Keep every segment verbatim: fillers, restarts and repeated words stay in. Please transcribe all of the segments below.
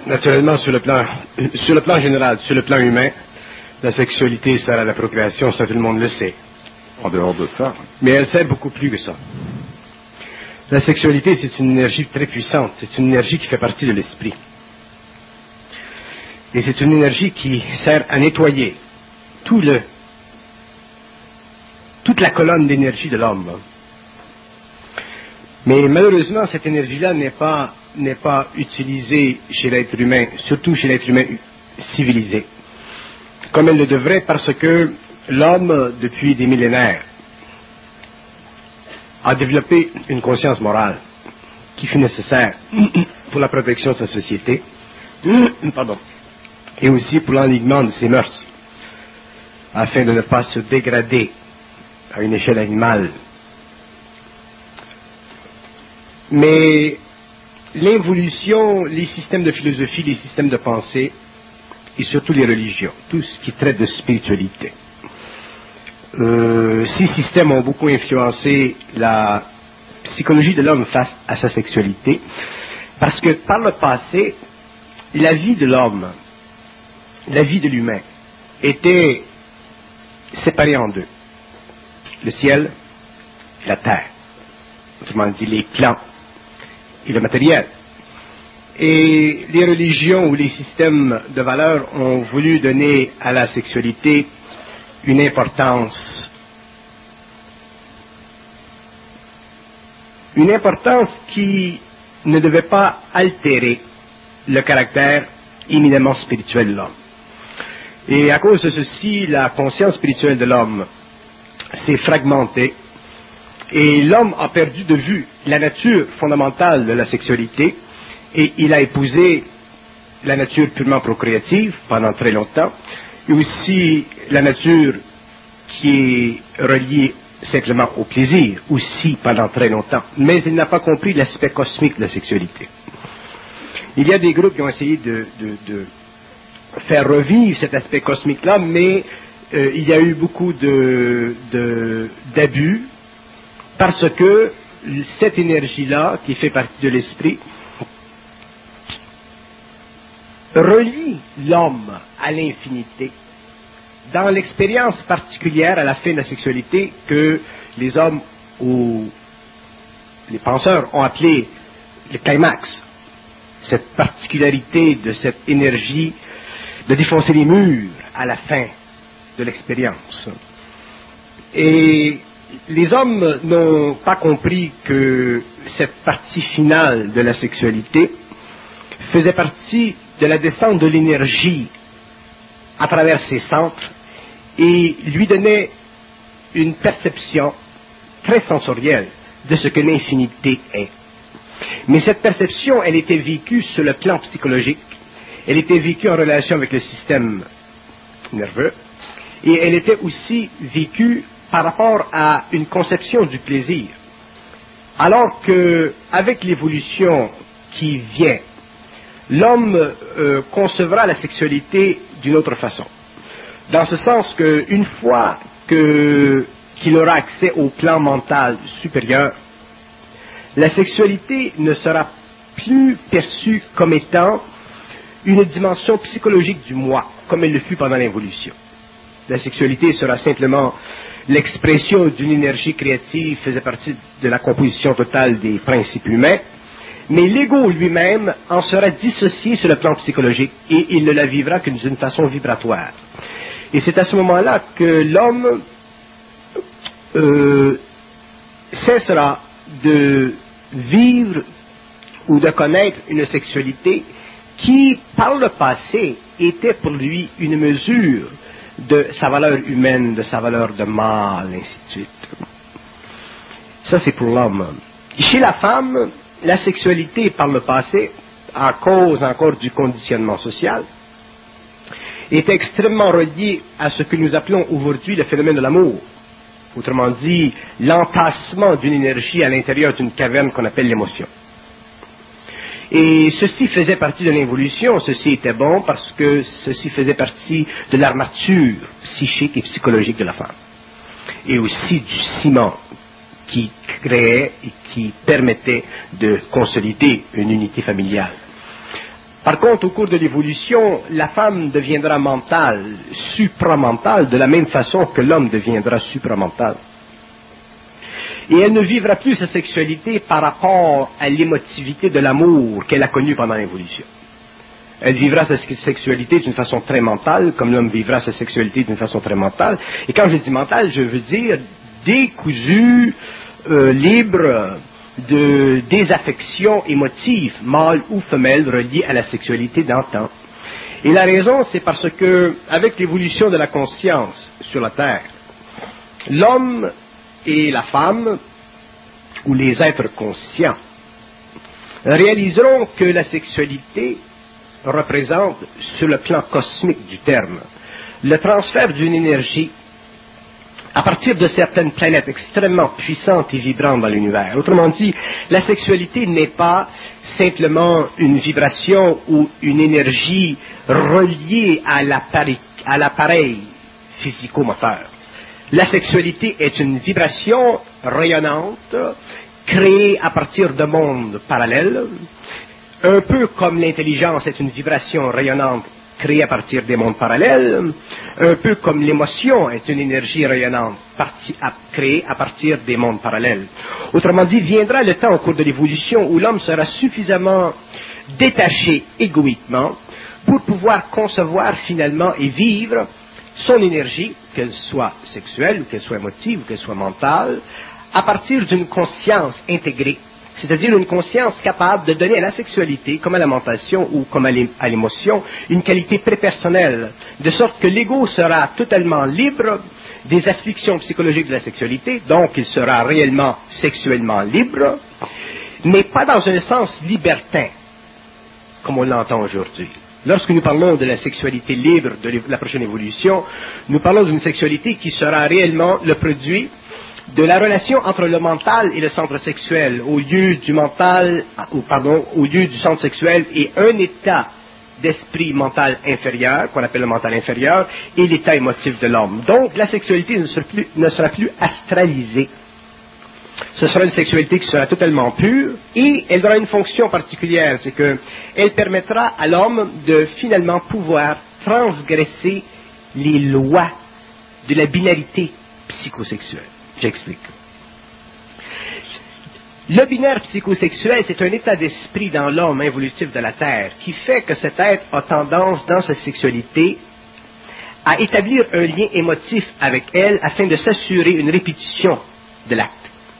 Naturellement, sur le plan, sur le plan général, sur le plan humain, la sexualité sert à la procréation, ça tout le monde le sait. En dehors de ça. Mais elle sert beaucoup plus que ça. La sexualité, c'est une énergie très puissante, c'est une énergie qui fait partie de l'esprit. Et c'est une énergie qui sert à nettoyer tout le, toute la colonne d'énergie de l'homme. Mais malheureusement, cette énergie-là n'est pas, n'est pas utilisée chez l'être humain, surtout chez l'être humain civilisé, comme elle le devrait, parce que l'homme, depuis des millénaires, a développé une conscience morale qui fut nécessaire pour la protection de sa société, pardon, et aussi pour l'enlignement de ses mœurs, afin de ne pas se dégrader à une échelle animale. Mais l'évolution, les systèmes de philosophie, les systèmes de pensée, et surtout les religions, tout ce qui traite de spiritualité, euh, ces systèmes ont beaucoup influencé la psychologie de l'homme face à sa sexualité, parce que par le passé, la vie de l'homme, la vie de l'humain, était séparée en deux. Le ciel et la terre. Autrement dit, les clans et le matériel. Et les religions ou les systèmes de valeurs ont voulu donner à la sexualité une importance, une importance qui ne devait pas altérer le caractère éminemment spirituel de l'homme. Et à cause de ceci, la conscience spirituelle de l'homme s'est fragmentée et l'homme a perdu de vue la nature fondamentale de la sexualité et il a épousé la nature purement procréative pendant très longtemps et aussi la nature qui est reliée simplement au plaisir aussi pendant très longtemps, mais il n'a pas compris l'aspect cosmique de la sexualité. Il y a des groupes qui ont essayé de, de, de faire revivre cet aspect cosmique-là, mais euh, il y a eu beaucoup de, de, d'abus parce que cette énergie-là, qui fait partie de l'esprit, relie l'homme à l'infinité dans l'expérience particulière à la fin de la sexualité que les hommes ou les penseurs ont appelé le climax, cette particularité de cette énergie de défoncer les murs à la fin de l'expérience. Et les hommes n'ont pas compris que cette partie finale de la sexualité faisait partie de la descente de l'énergie à travers ses centres et lui donnait une perception très sensorielle de ce que l'infinité est. Mais cette perception, elle était vécue sur le plan psychologique, elle était vécue en relation avec le système nerveux, et elle était aussi vécue par rapport à une conception du plaisir. Alors que, avec l'évolution qui vient, l'homme euh, concevra la sexualité d'une autre façon. Dans ce sens qu'une fois que, qu'il aura accès au plan mental supérieur, la sexualité ne sera plus perçue comme étant une dimension psychologique du moi, comme elle le fut pendant l'évolution. La sexualité sera simplement l'expression d'une énergie créative, faisait partie de la composition totale des principes humains, mais l'ego lui-même en sera dissocié sur le plan psychologique et il ne la vivra que d'une façon vibratoire. Et c'est à ce moment-là que l'homme euh, cessera de vivre ou de connaître une sexualité qui, par le passé, était pour lui une mesure de sa valeur humaine, de sa valeur de mâle, ainsi de suite. Ça, c'est pour l'homme. Chez la femme, la sexualité, par le passé, à cause encore du conditionnement social, est extrêmement reliée à ce que nous appelons aujourd'hui le phénomène de l'amour. Autrement dit, l'entassement d'une énergie à l'intérieur d'une caverne qu'on appelle l'émotion. Et ceci faisait partie de l'évolution, ceci était bon parce que ceci faisait partie de l'armature psychique et psychologique de la femme. Et aussi du ciment qui créait et qui permettait de consolider une unité familiale. Par contre, au cours de l'évolution, la femme deviendra mentale, supramentale, de la même façon que l'homme deviendra supramental. Et elle ne vivra plus sa sexualité par rapport à l'émotivité de l'amour qu'elle a connu pendant l'évolution. Elle vivra sa sexualité d'une façon très mentale, comme l'homme vivra sa sexualité d'une façon très mentale. Et quand je dis mentale, je veux dire décousu, euh, libre de désaffection émotive, mâle ou femelle, reliée à la sexualité d'antan. Et la raison, c'est parce que, avec l'évolution de la conscience sur la Terre, l'homme et la femme, ou les êtres conscients, réaliseront que la sexualité représente, sur le plan cosmique du terme, le transfert d'une énergie à partir de certaines planètes extrêmement puissantes et vibrantes dans l'univers. Autrement dit, la sexualité n'est pas simplement une vibration ou une énergie reliée à l'appareil, à l'appareil physico-moteur. La sexualité est une vibration rayonnante, créée à partir de mondes parallèles, un peu comme l'intelligence est une vibration rayonnante créée à partir des mondes parallèles, un peu comme l'émotion est une énergie rayonnante partie à, créée à partir des mondes parallèles. Autrement dit, viendra le temps au cours de l'évolution où l'homme sera suffisamment détaché égoïquement pour pouvoir concevoir finalement et vivre son énergie, qu'elle soit sexuelle, ou qu'elle soit émotive, ou qu'elle soit mentale, à partir d'une conscience intégrée, c'est-à-dire une conscience capable de donner à la sexualité, comme à la mentation ou comme à l'émotion, une qualité prépersonnelle, de sorte que l'ego sera totalement libre des afflictions psychologiques de la sexualité, donc il sera réellement sexuellement libre, mais pas dans un sens libertin, comme on l'entend aujourd'hui. Lorsque nous parlons de la sexualité libre de la prochaine évolution, nous parlons d'une sexualité qui sera réellement le produit de la relation entre le mental et le centre sexuel, au lieu du mental, ou pardon, au lieu du centre sexuel et un état d'esprit mental inférieur, qu'on appelle le mental inférieur, et l'état émotif de l'homme. Donc, la sexualité ne sera plus, ne sera plus astralisée. Ce sera une sexualité qui sera totalement pure, et elle aura une fonction particulière, c'est que elle permettra à l'homme de finalement pouvoir transgresser les lois de la binarité psychosexuelle. J'explique. Le binaire psychosexuel, c'est un état d'esprit dans l'homme involutif de la Terre qui fait que cet être a tendance, dans sa sexualité, à établir un lien émotif avec elle afin de s'assurer une répétition de l'acte.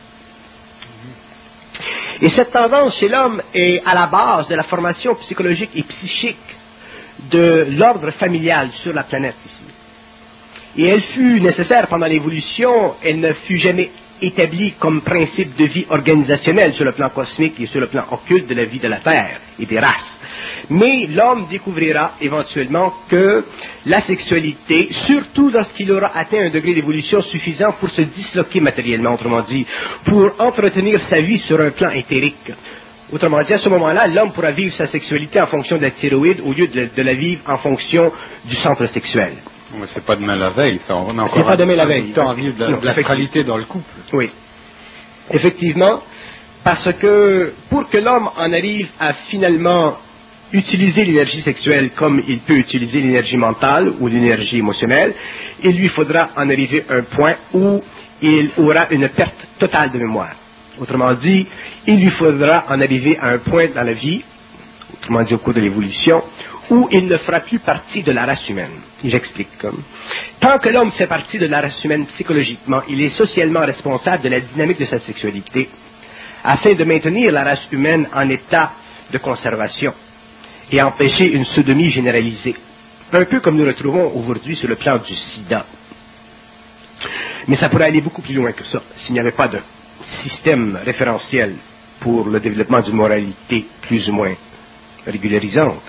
Et cette tendance chez l'homme est à la base de la formation psychologique et psychique de l'ordre familial sur la planète ici. Et elle fut nécessaire pendant l'évolution, elle ne fut jamais établie comme principe de vie organisationnel sur le plan cosmique et sur le plan occulte de la vie de la Terre et des races. Mais l'homme découvrira éventuellement que la sexualité, surtout lorsqu'il aura atteint un degré d'évolution suffisant pour se disloquer matériellement, autrement dit, pour entretenir sa vie sur un plan éthérique. Autrement dit, à ce moment-là, l'homme pourra vivre sa sexualité en fonction de la thyroïde au lieu de, de la vivre en fonction du centre sexuel. Mais c'est pas demain la veille, ça. On a encore c'est pas demain la veille. temps à vivre de, de la sexualité dans le couple. Oui. Effectivement, parce que pour que l'homme en arrive à finalement utiliser l'énergie sexuelle comme il peut utiliser l'énergie mentale ou l'énergie émotionnelle, il lui faudra en arriver à un point où il aura une perte totale de mémoire. Autrement dit, il lui faudra en arriver à un point dans la vie, autrement dit au cours de l'évolution, où il ne fera plus partie de la race humaine. J'explique. Tant que l'homme fait partie de la race humaine psychologiquement, il est socialement responsable de la dynamique de sa sexualité, afin de maintenir la race humaine en état de conservation et empêcher une sodomie généralisée, un peu comme nous retrouvons aujourd'hui sur le plan du sida. Mais ça pourrait aller beaucoup plus loin que ça, s'il n'y avait pas de système référentiel pour le développement d'une moralité plus ou moins régularisante.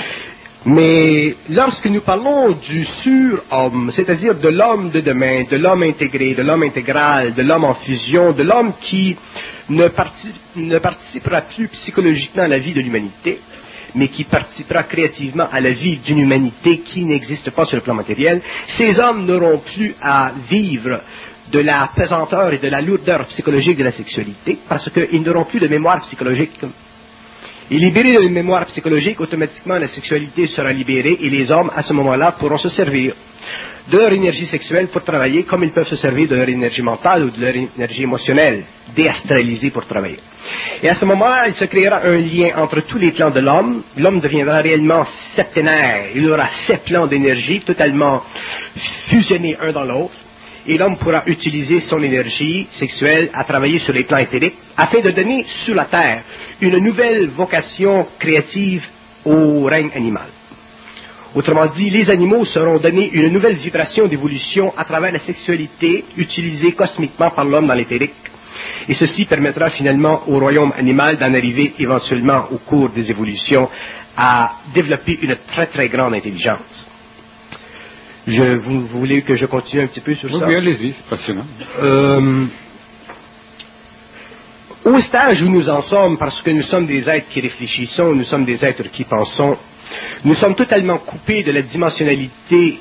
Mais lorsque nous parlons du surhomme, c'est-à-dire de l'homme de demain, de l'homme intégré, de l'homme intégral, de l'homme en fusion, de l'homme qui ne, particip, ne participera plus psychologiquement à la vie de l'humanité, mais qui participera créativement à la vie d'une humanité qui n'existe pas sur le plan matériel, ces hommes n'auront plus à vivre de la pesanteur et de la lourdeur psychologique de la sexualité, parce qu'ils n'auront plus de mémoire psychologique. Et libéré de la mémoire psychologique, automatiquement la sexualité sera libérée et les hommes, à ce moment-là, pourront se servir de leur énergie sexuelle pour travailler comme ils peuvent se servir de leur énergie mentale ou de leur énergie émotionnelle, déastralisée pour travailler. Et à ce moment-là, il se créera un lien entre tous les plans de l'homme. L'homme deviendra réellement septénaire. Il aura sept plans d'énergie totalement fusionnés un dans l'autre. Et l'homme pourra utiliser son énergie sexuelle à travailler sur les plans éthériques afin de donner sur la Terre une nouvelle vocation créative au règne animal. Autrement dit, les animaux seront donnés une nouvelle vibration d'évolution à travers la sexualité utilisée cosmiquement par l'homme dans l'éthérique. Et ceci permettra finalement au royaume animal d'en arriver éventuellement au cours des évolutions à développer une très très grande intelligence. Je, vous, vous voulez que je continue un petit peu sur oui, ça? Oui, allez-y, c'est passionnant. Euh, au stage où nous en sommes, parce que nous sommes des êtres qui réfléchissons, nous sommes des êtres qui pensons, nous sommes totalement coupés de la dimensionnalité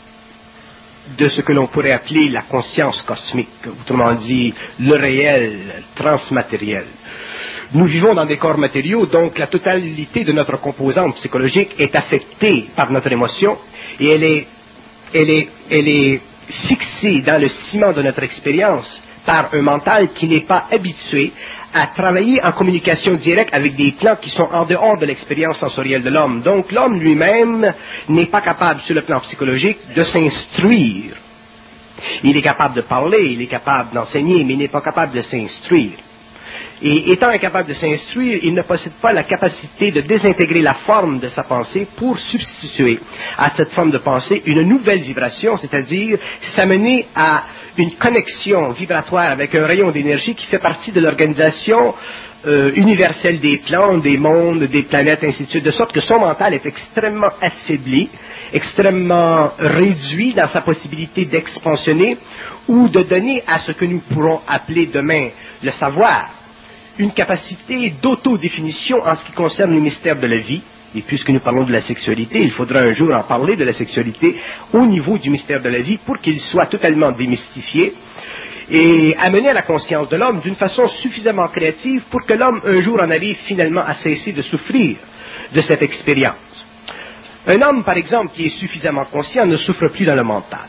de ce que l'on pourrait appeler la conscience cosmique, autrement dit, le réel, transmatériel. Nous vivons dans des corps matériaux, donc la totalité de notre composante psychologique est affectée par notre émotion et elle est Elle est, elle est fixée dans le ciment de notre expérience par un mental qui n'est pas habitué à travailler en communication directe avec des plans qui sont en dehors de l'expérience sensorielle de l'homme. Donc l'homme lui-même n'est pas capable, sur le plan psychologique, de s'instruire. Il est capable de parler, il est capable d'enseigner, mais il n'est pas capable de s'instruire. Et étant incapable de s'instruire, il ne possède pas la capacité de désintégrer la forme de sa pensée pour substituer à cette forme de pensée une nouvelle vibration, c'est-à-dire s'amener à une connexion vibratoire avec un rayon d'énergie qui fait partie de l'organisation euh, universelle des plans, des mondes, des planètes, ainsi de suite, de sorte que son mental est extrêmement affaibli, extrêmement réduit dans sa possibilité d'expansionner ou de donner à ce que nous pourrons appeler demain le savoir une capacité d'autodéfinition en ce qui concerne les mystères de la vie. Et puisque nous parlons de la sexualité, il faudra un jour en parler de la sexualité au niveau du mystère de la vie pour qu'il soit totalement démystifié et amené à la conscience de l'homme d'une façon suffisamment créative pour que l'homme un jour en arrive finalement à cesser de souffrir de cette expérience. Un homme, par exemple, qui est suffisamment conscient ne souffre plus dans le mental.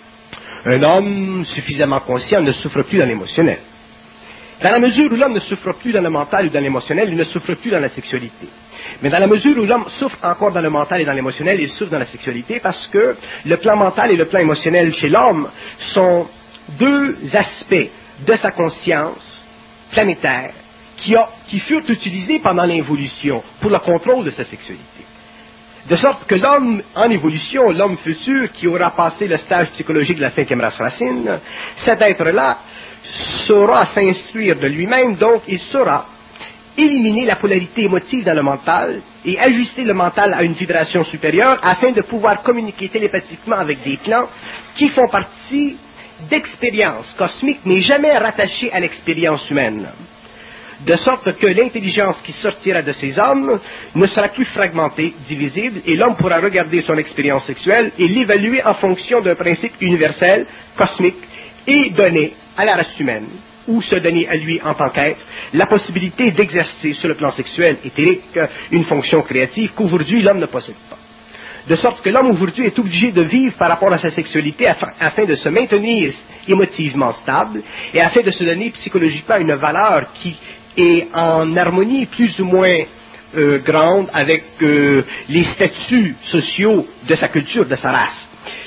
Un homme suffisamment conscient ne souffre plus dans l'émotionnel. Dans la mesure où l'homme ne souffre plus dans le mental ou dans l'émotionnel, il ne souffre plus dans la sexualité. Mais dans la mesure où l'homme souffre encore dans le mental et dans l'émotionnel, il souffre dans la sexualité parce que le plan mental et le plan émotionnel chez l'homme sont deux aspects de sa conscience planétaire qui, a, qui furent utilisés pendant l'évolution pour le contrôle de sa sexualité. De sorte que l'homme en évolution, l'homme futur qui aura passé le stage psychologique de la cinquième race racine, cet être-là saura s'instruire de lui-même, donc il saura éliminer la polarité émotive dans le mental et ajuster le mental à une vibration supérieure afin de pouvoir communiquer télépathiquement avec des plans qui font partie d'expériences cosmiques mais jamais rattachées à l'expérience humaine. De sorte que l'intelligence qui sortira de ces hommes ne sera plus fragmentée, divisible, et l'homme pourra regarder son expérience sexuelle et l'évaluer en fonction d'un principe universel, cosmique, et donner à la race humaine, ou se donner à lui en tant qu'être, la possibilité d'exercer sur le plan sexuel éthérique une fonction créative qu'aujourd'hui l'homme ne possède pas. De sorte que l'homme aujourd'hui est obligé de vivre par rapport à sa sexualité afin, afin de se maintenir émotivement stable et afin de se donner psychologiquement une valeur qui est en harmonie plus ou moins euh, grande avec euh, les statuts sociaux de sa culture, de sa race.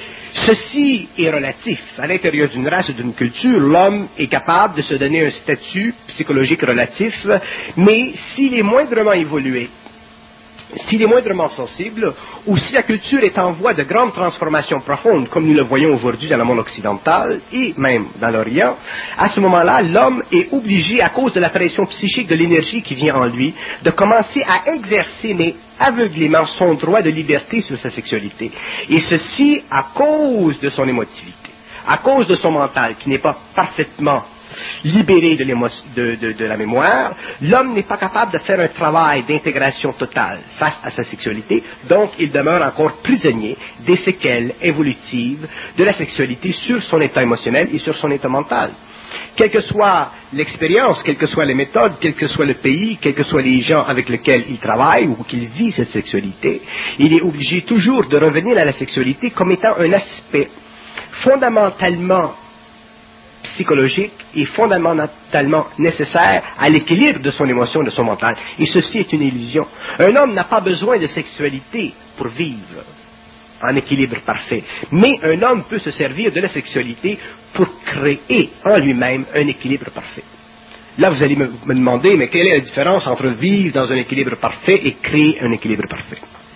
Ceci est relatif. À l'intérieur d'une race ou d'une culture, l'homme est capable de se donner un statut psychologique relatif, mais s'il est moindrement évolué, s'il est moindrement sensible, ou si la culture est en voie de grandes transformations profondes, comme nous le voyons aujourd'hui dans le monde occidental et même dans l'Orient, à ce moment-là, l'homme est obligé, à cause de la pression psychique de l'énergie qui vient en lui, de commencer à exercer, mais aveuglément, son droit de liberté sur sa sexualité. Et ceci à cause de son émotivité, à cause de son mental qui n'est pas parfaitement libéré de, de, de, de la mémoire, l'homme n'est pas capable de faire un travail d'intégration totale face à sa sexualité, donc il demeure encore prisonnier des séquelles évolutives de la sexualité sur son état émotionnel et sur son état mental. Quelle que soit l'expérience, quelles que soient les méthodes, quel que soit le pays, quels que soient les gens avec lesquels il travaille ou qu'il vit cette sexualité, il est obligé toujours de revenir à la sexualité comme étant un aspect fondamentalement psychologique et fondamentalement nécessaire à l'équilibre de son émotion, de son mental. Et ceci est une illusion. Un homme n'a pas besoin de sexualité pour vivre en équilibre parfait. Mais un homme peut se servir de la sexualité pour créer en lui-même un équilibre parfait. Là, vous allez me, me demander, mais quelle est la différence entre vivre dans un équilibre parfait et créer un équilibre parfait?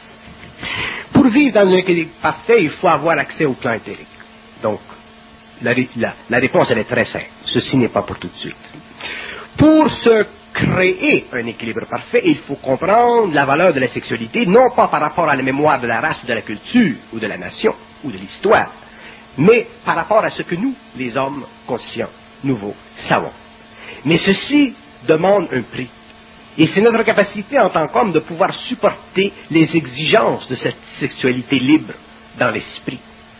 Pour vivre dans un équilibre parfait, il faut avoir accès au plan éthérique. Donc, la, la, la réponse, elle est très simple. Ceci n'est pas pour tout de suite. Pour se créer un équilibre parfait, il faut comprendre la valeur de la sexualité, non pas par rapport à la mémoire de la race ou de la culture, ou de la nation, ou de l'histoire, mais par rapport à ce que nous, les hommes conscients, nouveaux, savons. Mais ceci demande un prix. Et c'est notre capacité en tant qu'homme de pouvoir supporter les exigences de cette sexualité libre dans l'esprit.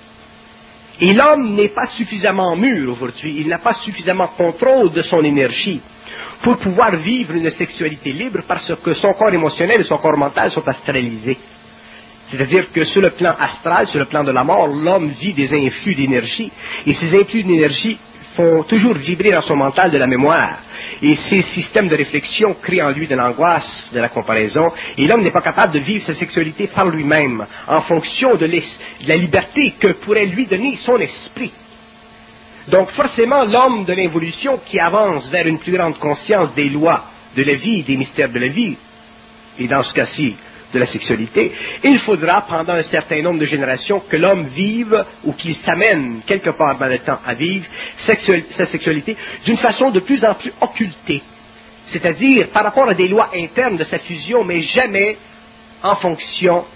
Et l'homme n'est pas suffisamment mûr aujourd'hui, il n'a pas suffisamment contrôle de son énergie pour pouvoir vivre une sexualité libre parce que son corps émotionnel et son corps mental sont astralisés. C'est-à-dire que sur le plan astral, sur le plan de la mort, l'homme vit des influx d'énergie et ces influx d'énergie font toujours vibrer dans son mental de la mémoire. Et ces systèmes de réflexion créent en lui de l'angoisse, de la comparaison, et l'homme n'est pas capable de vivre sa sexualité par lui-même, en fonction de, de la liberté que pourrait lui donner son esprit. Donc forcément, l'homme de l'évolution qui avance vers une plus grande conscience des lois de la vie, des mystères de la vie, et dans ce cas-ci, de la sexualité, il faudra, pendant un certain nombre de générations, que l'homme vive, ou qu'il s'amène quelque part dans le temps à vivre sexuel, sa sexualité d'une façon de plus en plus occultée. C'est-à-dire par rapport à des lois internes de sa fusion, mais jamais en fonction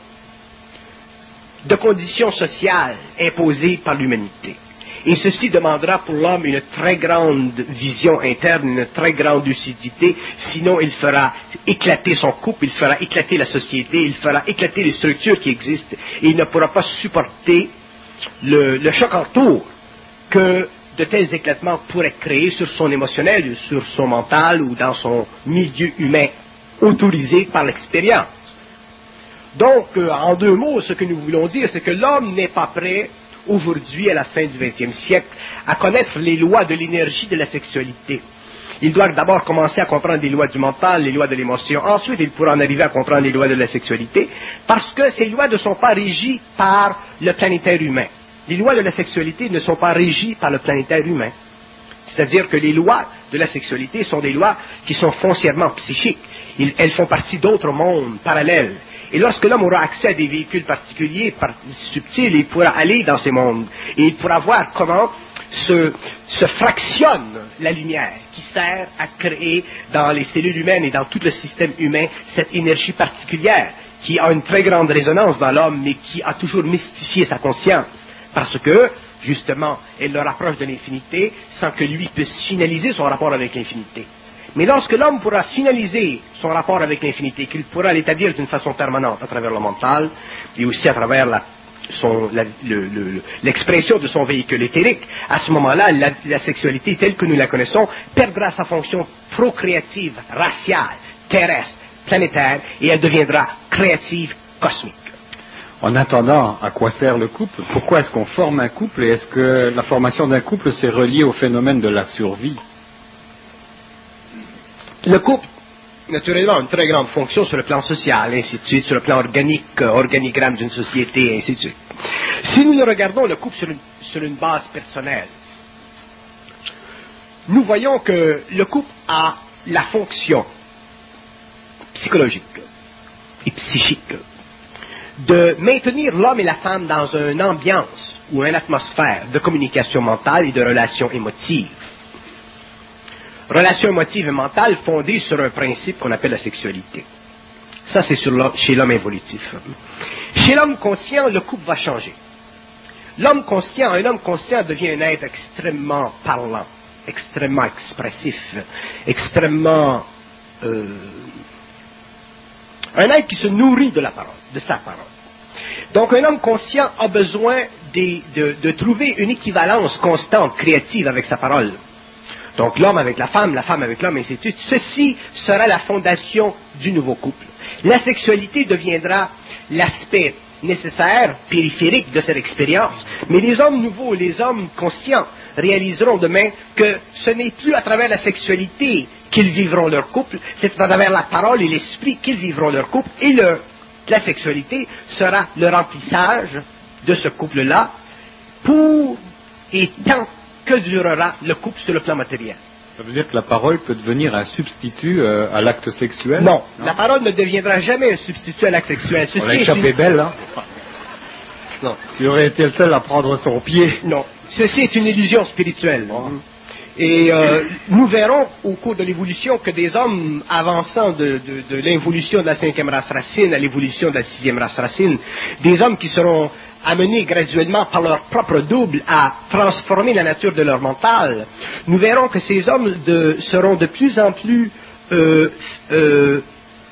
de conditions sociales imposées par l'humanité. Et ceci demandera pour l'homme une très grande vision interne, une très grande lucidité, sinon il fera éclater son couple, il fera éclater la société, il fera éclater les structures qui existent, et il ne pourra pas supporter le, le choc en retour que de tels éclatements pourraient créer sur son émotionnel, sur son mental ou dans son milieu humain autorisé par l'expérience. Donc, euh, en deux mots, ce que nous voulons dire, c'est que l'homme n'est pas prêt aujourd'hui, à la fin du vingtième siècle, à connaître les lois de l'énergie de la sexualité. Il doit d'abord commencer à comprendre les lois du mental, les lois de l'émotion. Ensuite, il pourra en arriver à comprendre les lois de la sexualité, parce que ces lois ne sont pas régies par le planétaire humain. Les lois de la sexualité ne sont pas régies par le planétaire humain. C'est-à-dire que les lois de la sexualité sont des lois qui sont foncièrement psychiques. Ils, elles font partie d'autres mondes parallèles. Et lorsque l'homme aura accès à des véhicules particuliers, par, subtils, il pourra aller dans ces mondes. Et il pourra voir comment se, se fractionne la lumière qui sert à créer dans les cellules humaines et dans tout le système humain cette énergie particulière qui a une très grande résonance dans l'homme, mais qui a toujours mystifié sa conscience. Parce que, justement, elle le rapproche de l'infinité sans que lui puisse finaliser son rapport avec l'infinité. Mais lorsque l'homme pourra finaliser son rapport avec l'infinité, qu'il pourra l'établir d'une façon permanente à travers le mental et aussi à travers la, son, la, le, le, l'expression de son véhicule éthérique, à ce moment-là, la, la sexualité telle que nous la connaissons perdra sa fonction procréative, raciale, terrestre, planétaire, et elle deviendra créative, cosmique. En attendant, à quoi sert le couple? Pourquoi est-ce qu'on forme un couple? Et est-ce que la formation d'un couple s'est reliée au phénomène de la survie? Le couple, naturellement, a une très grande fonction sur le plan social, ainsi de suite, sur le plan organique, organigramme d'une société, ainsi de suite. Si nous regardons le couple sur une, sur une base personnelle, nous voyons que le couple a la fonction psychologique et psychique de maintenir l'homme et la femme dans une ambiance ou une atmosphère de communication mentale et de relations émotives. Relations émotives et mentales fondées sur un principe qu'on appelle la sexualité. Ça, c'est sur l'homme, chez l'homme évolutif. Chez l'homme conscient, le couple va changer. L'homme conscient, un homme conscient devient un être extrêmement parlant, extrêmement expressif, extrêmement... Euh, un être qui se nourrit de la parole, de sa parole. Donc, un homme conscient a besoin de, de, de trouver une équivalence constante, créative avec sa parole. Donc l'homme avec la femme, la femme avec l'homme, et ainsi de suite. Ceci sera la fondation du nouveau couple. La sexualité deviendra l'aspect nécessaire, périphérique de cette expérience, mais les hommes nouveaux, les hommes conscients, réaliseront demain que ce n'est plus à travers la sexualité qu'ils vivront leur couple, c'est à travers la parole et l'esprit qu'ils vivront leur couple, et le, la sexualité sera le remplissage de ce couple-là pour et tant que durera le couple sur le plan matériel. Ça veut dire que la parole peut devenir un substitut euh, à l'acte sexuel? Non, non, la parole ne deviendra jamais un substitut à l'acte sexuel. Ceci On a échappé une... belle, hein? Non. Tu aurais été le seul à prendre son pied. Non, ceci est une illusion spirituelle. Oh. Et euh, nous verrons au cours de l'évolution que des hommes avançant de, de, de l'involution de la cinquième race racine à l'évolution de la sixième race racine, des hommes qui seront amenés graduellement par leur propre double à transformer la nature de leur mental, nous verrons que ces hommes de, seront de plus en plus euh, euh,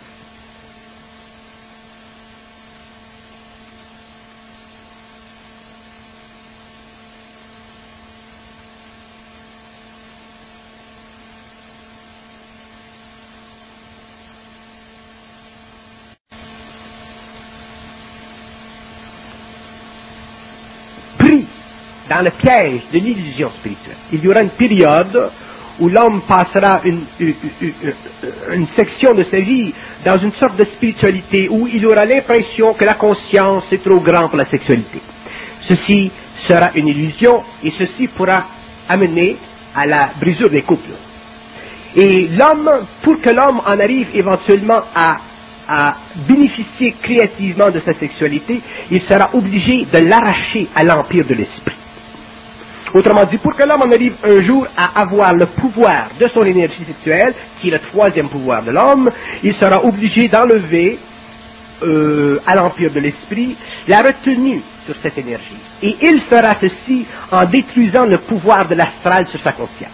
dans le piège de l'illusion spirituelle. Il y aura une période où l'homme passera une, une, une, une section de sa vie dans une sorte de spiritualité où il aura l'impression que la conscience est trop grande pour la sexualité. Ceci sera une illusion et ceci pourra amener à la brisure des couples. Et l'homme, pour que l'homme en arrive éventuellement à à bénéficier créativement de sa sexualité, il sera obligé de l'arracher à l'empire de l'esprit. Autrement dit, pour que l'homme en arrive un jour à avoir le pouvoir de son énergie sexuelle, qui est le troisième pouvoir de l'homme, il sera obligé d'enlever euh, à l'empire de l'esprit la retenue sur cette énergie. Et il fera ceci en détruisant le pouvoir de l'astral sur sa conscience.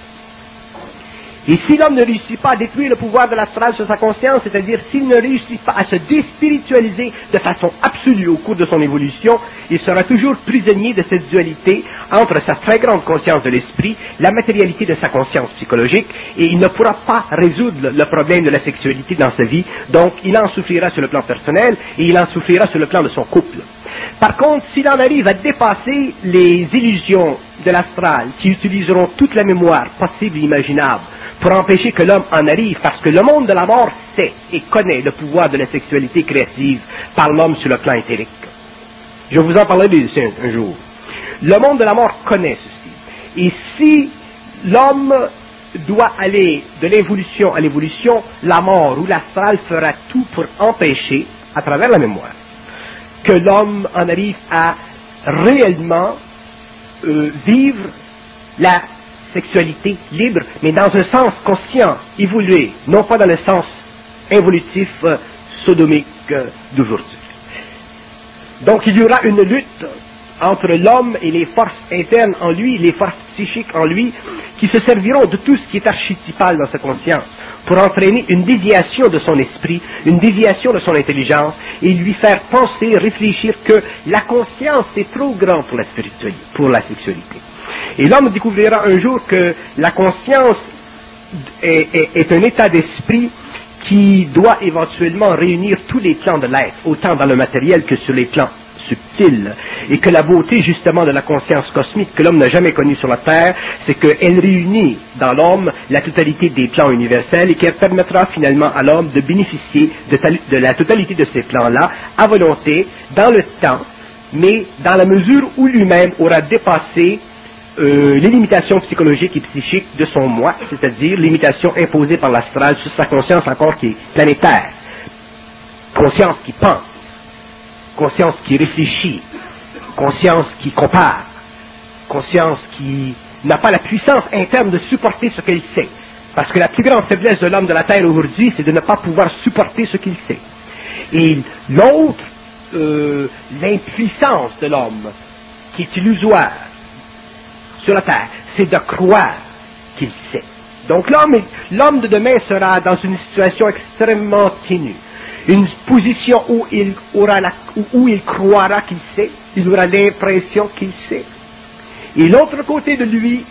Et si l'homme ne réussit pas à détruire le pouvoir de l'astral sur sa conscience, c'est-à-dire s'il ne réussit pas à se déspiritualiser de façon absolue au cours de son évolution, il sera toujours prisonnier de cette dualité entre sa très grande conscience de l'esprit, la matérialité de sa conscience psychologique, et il ne pourra pas résoudre le problème de la sexualité dans sa vie, donc il en souffrira sur le plan personnel et il en souffrira sur le plan de son couple. Par contre, s'il en arrive à dépasser les illusions de l'astral, qui utiliseront toute la mémoire possible et imaginable pour empêcher que l'homme en arrive, parce que le monde de la mort sait et connaît le pouvoir de la sexualité créative par l'homme sur le plan éthérique. Je vous en parlerai ici un, un jour. Le monde de la mort connaît ceci. Et si l'homme doit aller de l'évolution à l'évolution, la mort ou l'astral fera tout pour empêcher, à travers la mémoire, que l'homme en arrive à réellement euh, vivre la sexualité libre, mais dans un sens conscient, évolué, non pas dans le sens évolutif euh, sodomique euh, d'aujourd'hui. Donc il y aura une lutte entre l'homme et les forces internes en lui, les forces psychiques en lui, qui se serviront de tout ce qui est archétypal dans sa conscience, pour entraîner une déviation de son esprit, une déviation de son intelligence, et lui faire penser, réfléchir que la conscience est trop grande pour la spiritualité, pour la sexualité. Et l'homme découvrira un jour que la conscience est, est, est un état d'esprit qui doit éventuellement réunir tous les plans de l'être, autant dans le matériel que sur les plans subtils, et que la beauté justement de la conscience cosmique que l'homme n'a jamais connue sur la Terre, c'est qu'elle réunit dans l'homme la totalité des plans universels et qu'elle permettra finalement à l'homme de bénéficier de, de la totalité de ces plans-là à volonté, dans le temps, mais dans la mesure où lui-même aura dépassé Euh, les limitations psychologiques et psychiques de son moi, c'est-à-dire limitations imposées par l'astral sur sa conscience encore qui est planétaire, conscience qui pense, conscience qui réfléchit, conscience qui compare, conscience qui n'a pas la puissance interne de supporter ce qu'elle sait, parce que la plus grande faiblesse de l'homme de la Terre aujourd'hui, c'est de ne pas pouvoir supporter ce qu'il sait. Et l'autre, euh, l'impuissance de l'homme, qui est illusoire sur la terre, c'est de croire qu'il sait. Donc l'homme, l'homme de demain sera dans une situation extrêmement ténue, une position où il aura la, où il croira qu'il sait, il aura l'impression qu'il sait, et l'autre côté de lui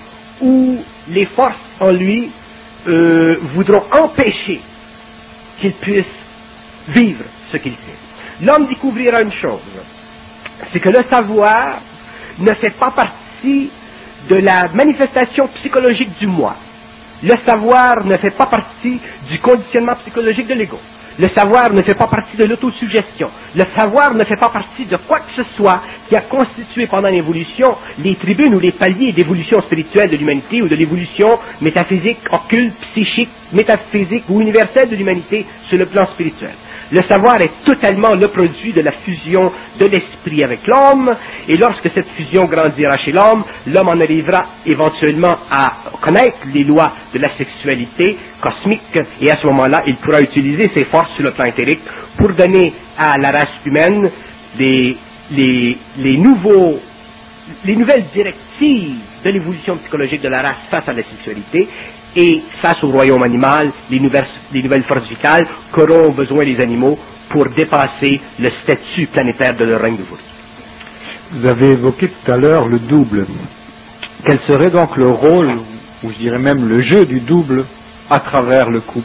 où les forces en lui euh, voudront empêcher qu'il puisse vivre ce qu'il sait. L'homme découvrira une chose, c'est que le savoir ne fait pas partie de la manifestation psychologique du moi. Le savoir ne fait pas partie du conditionnement psychologique de l'ego. Le savoir ne fait pas partie de l'autosuggestion. Le savoir ne fait pas partie de quoi que ce soit qui a constitué pendant l'évolution les tribunes ou les paliers d'évolution spirituelle de l'humanité ou de l'évolution métaphysique, occulte, psychique, métaphysique ou universelle de l'humanité sur le plan spirituel. Le savoir est totalement le produit de la fusion de l'esprit avec l'homme, et lorsque cette fusion grandira chez l'homme, l'homme en arrivera éventuellement à connaître les lois de la sexualité cosmique, et à ce moment-là, il pourra utiliser ses forces sur le plan éthérique pour donner à la race humaine les, les, les, nouveaux, les nouvelles directives de l'évolution psychologique de la race face à la sexualité, et face au royaume animal, les nouvelles, les nouvelles forces vitales qu'auront besoin les animaux pour dépasser le statut planétaire de leur règne d'aujourd'hui. Vous avez évoqué tout à l'heure le double. Quel serait donc le rôle, ou je dirais même le jeu du double à travers le couple?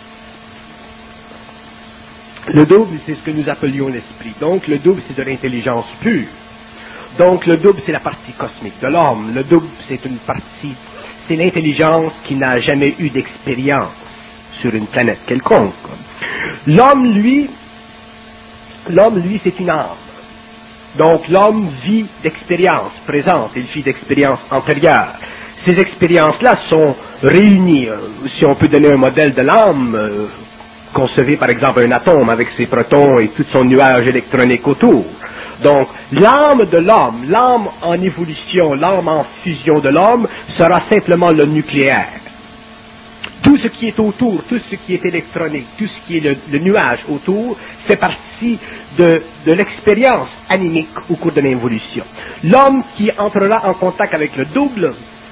Le double, c'est ce que nous appelions l'esprit. Donc, le double, c'est de l'intelligence pure. Donc, le double, c'est la partie cosmique de l'homme. Le double, c'est une partie... C'est l'intelligence qui n'a jamais eu d'expérience sur une planète quelconque. L'homme, lui, l'homme, lui, c'est une âme. Donc, l'homme vit d'expérience présente, il vit d'expérience antérieure. Ces expériences-là sont réunies. Si on peut donner un modèle de l'âme, euh, concevez par exemple un atome avec ses protons et tout son nuage électronique autour. Donc, l'âme de l'homme, l'âme en évolution, l'âme en fusion de l'homme, sera simplement le nucléaire. Tout ce qui est autour, tout ce qui est électronique, tout ce qui est le, le nuage autour, fait partie de, de l'expérience animique au cours de l'évolution. L'homme qui entrera en contact avec le double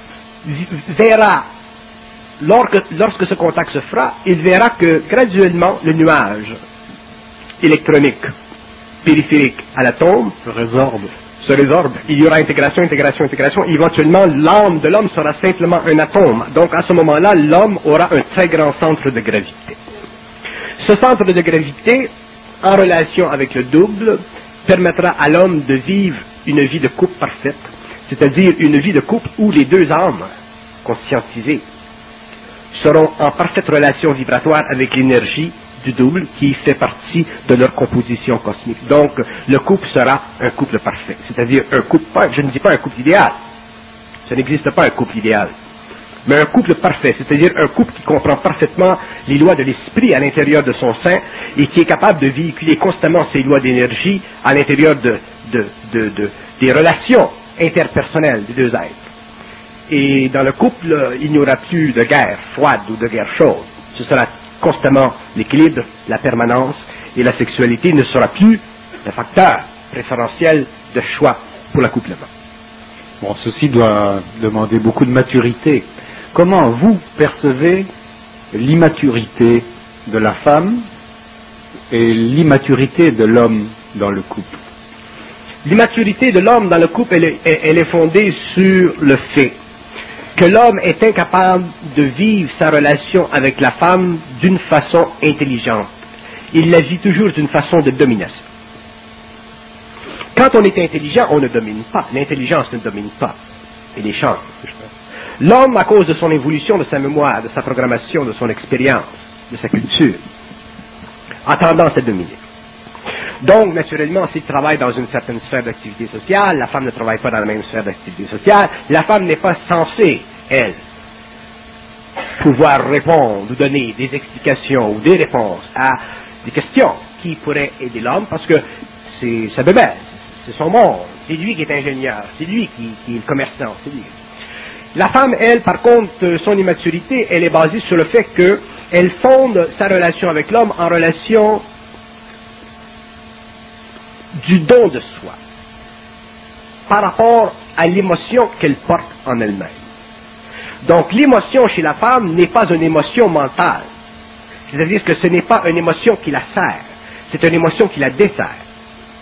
verra, lorsque, lorsque ce contact se fera, il verra que graduellement le nuage électronique périphérique à l'atome se résorbe. se résorbe. Il y aura intégration, intégration, intégration. Éventuellement, l'âme de l'homme sera simplement un atome. Donc, à ce moment-là, l'homme aura un très grand centre de gravité. Ce centre de gravité, en relation avec le double, permettra à l'homme de vivre une vie de couple parfaite, c'est-à-dire une vie de couple où les deux âmes conscientisées seront en parfaite relation vibratoire avec l'énergie du double qui fait partie de leur composition cosmique. Donc, le couple sera un couple parfait. C'est-à-dire un couple, je ne dis pas un couple idéal. Ça n'existe pas un couple idéal. Mais un couple parfait, c'est-à-dire un couple qui comprend parfaitement les lois de l'esprit à l'intérieur de son sein et qui est capable de véhiculer constamment ces lois d'énergie à l'intérieur de, de, de, de, des relations interpersonnelles des deux êtres. Et dans le couple, il n'y aura plus de guerre froide ou de guerre chaude. Ce sera constamment l'équilibre, la permanence, et la sexualité ne sera plus le facteur préférentiel de choix pour l'accouplement. Bon, ceci doit demander beaucoup de maturité. Comment vous percevez l'immaturité de la femme et l'immaturité de l'homme dans le couple? L'immaturité de l'homme dans le couple, elle est, elle est fondée sur le fait que l'homme est incapable de vivre sa relation avec la femme d'une façon intelligente. Il la vit toujours d'une façon de domination. Quand on est intelligent, on ne domine pas. L'intelligence ne domine pas. Elle échange. L'homme, à cause de son évolution, de sa mémoire, de sa programmation, de son expérience, de sa culture, a tendance à dominer. Donc, naturellement, s'il travaille dans une certaine sphère d'activité sociale, la femme ne travaille pas dans la même sphère d'activité sociale, la femme n'est pas censée, elle, pouvoir répondre ou donner des explications ou des réponses à des questions qui pourraient aider l'homme, parce que c'est sa bébé, c'est son monde, c'est lui qui est ingénieur, c'est lui qui, qui est le commerçant, c'est lui. La femme, elle, par contre, son immaturité, elle est basée sur le fait qu'elle fonde sa relation avec l'homme en relation du don de soi, par rapport à l'émotion qu'elle porte en elle-même. Donc l'émotion chez la femme n'est pas une émotion mentale, c'est-à-dire que ce n'est pas une émotion qui la sert, c'est une émotion qui la dessert.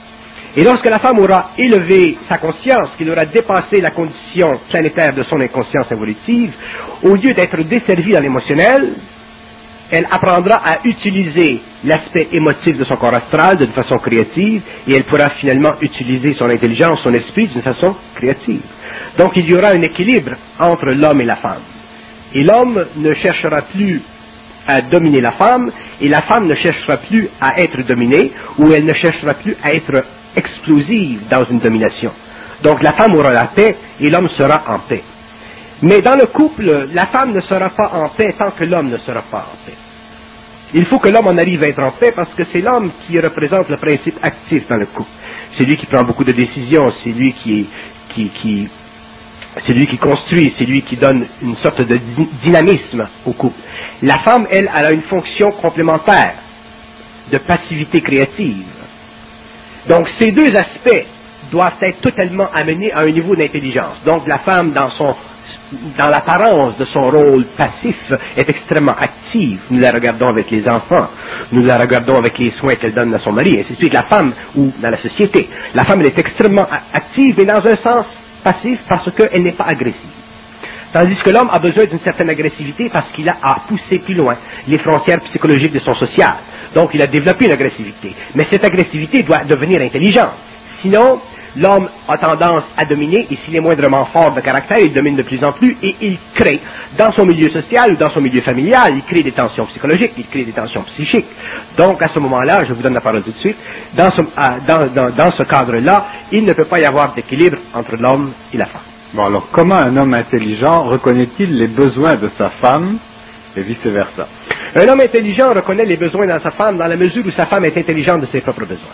Et lorsque la femme aura élevé sa conscience, qu'il aura dépassé la condition planétaire de son inconscience évolutive, au lieu d'être desservie dans l'émotionnel, elle apprendra à utiliser l'aspect émotif de son corps astral d'une façon créative, et elle pourra finalement utiliser son intelligence, son esprit d'une façon créative. Donc il y aura un équilibre entre l'homme et la femme. Et l'homme ne cherchera plus à dominer la femme, et la femme ne cherchera plus à être dominée, ou elle ne cherchera plus à être explosive dans une domination. Donc la femme aura la paix, et l'homme sera en paix. Mais dans le couple, la femme ne sera pas en paix tant que l'homme ne sera pas en paix. Il faut que l'homme en arrive à être en paix parce que c'est l'homme qui représente le principe actif dans le couple. C'est lui qui prend beaucoup de décisions, c'est lui qui, qui, qui, c'est lui qui construit, c'est lui qui donne une sorte de dynamisme au couple. La femme, elle, elle a une fonction complémentaire de passivité créative. Donc ces deux aspects doivent être totalement amenés à un niveau d'intelligence. Donc la femme, dans son dans l'apparence de son rôle passif, est extrêmement active. Nous la regardons avec les enfants, nous la regardons avec les soins qu'elle donne à son mari, et ainsi de suite. La femme, ou dans la société, la femme elle est extrêmement active, mais dans un sens passif, parce qu'elle n'est pas agressive. Tandis que l'homme a besoin d'une certaine agressivité parce qu'il a à pousser plus loin les frontières psychologiques de son social. Donc il a développé une agressivité. Mais cette agressivité doit devenir intelligente. Sinon, l'homme a tendance à dominer, et s'il est moindrement fort de caractère, il domine de plus en plus, et il crée, dans son milieu social ou dans son milieu familial, il crée des tensions psychologiques, il crée des tensions psychiques. Donc, à ce moment-là, je vous donne la parole tout de suite, dans ce, dans, dans, dans ce cadre-là, il ne peut pas y avoir d'équilibre entre l'homme et la femme. Bon, alors, comment un homme intelligent reconnaît-il les besoins de sa femme, et vice-versa? Un homme intelligent reconnaît les besoins de sa femme dans la mesure où sa femme est intelligente de ses propres besoins.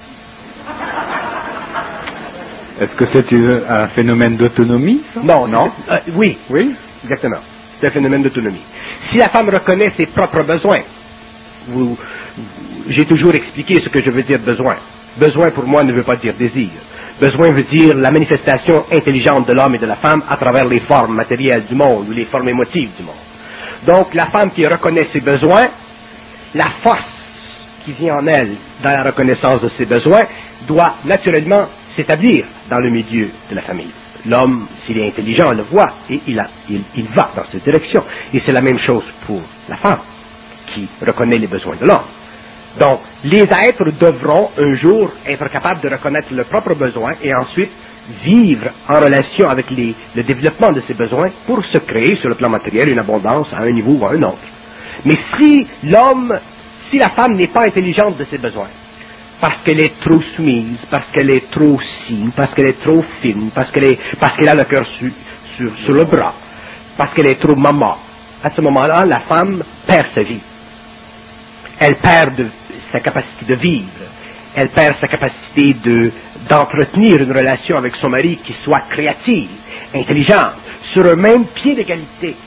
Est-ce que c'est un phénomène d'autonomie? Non, non. Euh, oui, oui, exactement. C'est un phénomène d'autonomie. Si la femme reconnaît ses propres besoins, vous, j'ai toujours expliqué ce que je veux dire besoin. Besoin pour moi ne veut pas dire désir. Besoin veut dire la manifestation intelligente de l'homme et de la femme à travers les formes matérielles du monde ou les formes émotives du monde. Donc la femme qui reconnaît ses besoins, la force qui vient en elle dans la reconnaissance de ses besoins doit naturellement s'établir dans le milieu de la famille. L'homme, s'il est intelligent, le voit et il, a, il, il va dans cette direction. Et c'est la même chose pour la femme qui reconnaît les besoins de l'homme. Donc, les êtres devront un jour être capables de reconnaître leurs propres besoins et ensuite vivre en relation avec les, le développement de ces besoins pour se créer sur le plan matériel une abondance à un niveau ou à un autre. Mais si l'homme, si la femme n'est pas intelligente de ses besoins, parce qu'elle est trop soumise, parce qu'elle est trop si, parce qu'elle est trop fine, parce qu'elle est, parce qu'elle a le cœur sur, sur, sur le bras, parce qu'elle est trop maman, à ce moment-là, la femme perd sa vie. Elle perd de, sa capacité de vivre. Elle perd sa capacité de, d'entretenir une relation avec son mari qui soit créative, intelligente, sur un même pied d'égalité.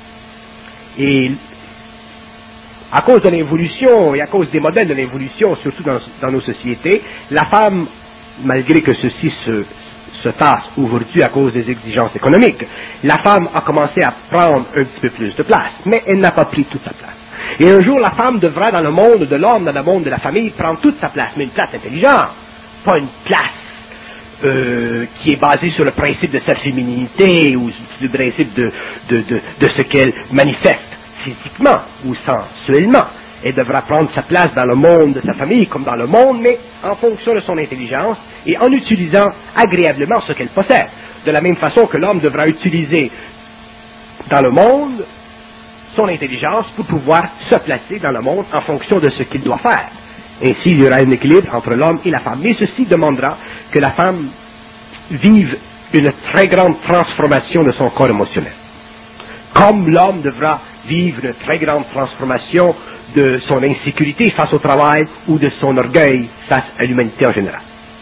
Et à cause de l'évolution et à cause des modèles de l'évolution, surtout dans, dans nos sociétés, la femme, malgré que ceci se, se tasse aujourd'hui à cause des exigences économiques, la femme a commencé à prendre un petit peu plus de place, mais elle n'a pas pris toute sa place. Et un jour, la femme devra, dans le monde de l'homme, dans le monde de la famille, prendre toute sa place, mais une place intelligente, pas une place euh, qui est basée sur le principe de sa féminité ou sur le principe de, de, de, de ce qu'elle manifeste physiquement ou sensuellement. Elle devra prendre sa place dans le monde de sa famille comme dans le monde, mais en fonction de son intelligence et en utilisant agréablement ce qu'elle possède. De la même façon que l'homme devra utiliser dans le monde son intelligence pour pouvoir se placer dans le monde en fonction de ce qu'il doit faire. Ainsi, il y aura un équilibre entre l'homme et la femme. Mais ceci demandera que la femme vive une très grande transformation de son corps émotionnel. Comme l'homme devra vivre une très grande transformation de son insécurité face au travail ou de son orgueil face à l'humanité en général.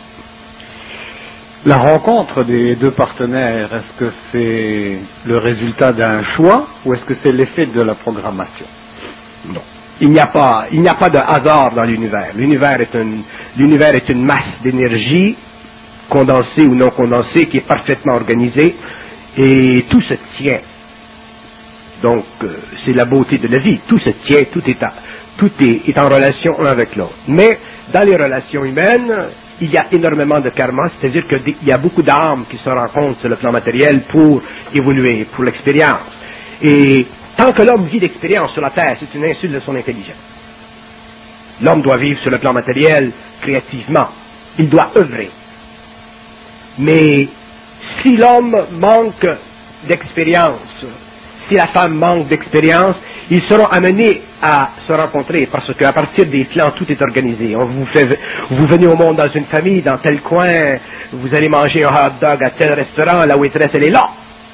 La rencontre des deux partenaires, est-ce que c'est le résultat d'un choix ou est-ce que c'est l'effet de la programmation? Non. Il n'y a pas, il n'y a pas de hasard dans l'univers. L'univers est une, l'univers est une masse d'énergie, condensée ou non condensée, qui est parfaitement organisée et tout se tient. Donc, euh, c'est la beauté de la vie. Tout se tient, tout est, à, tout est, est en relation un avec l'autre. Mais, dans les relations humaines, il y a énormément de karma, c'est-à-dire qu'il y a beaucoup d'âmes qui se rencontrent sur le plan matériel pour évoluer, pour l'expérience. Et tant que l'homme vit l'expérience sur la terre, c'est une insulte de son intelligence. L'homme doit vivre sur le plan matériel créativement. Il doit œuvrer. Mais si l'homme manque d'expérience, si la femme manque d'expérience, ils seront amenés à se rencontrer parce qu'à partir des clans, tout est organisé. On vous, fait, vous venez au monde dans une famille, dans tel coin, vous allez manger un hot dog à tel restaurant, la waitress elle est là.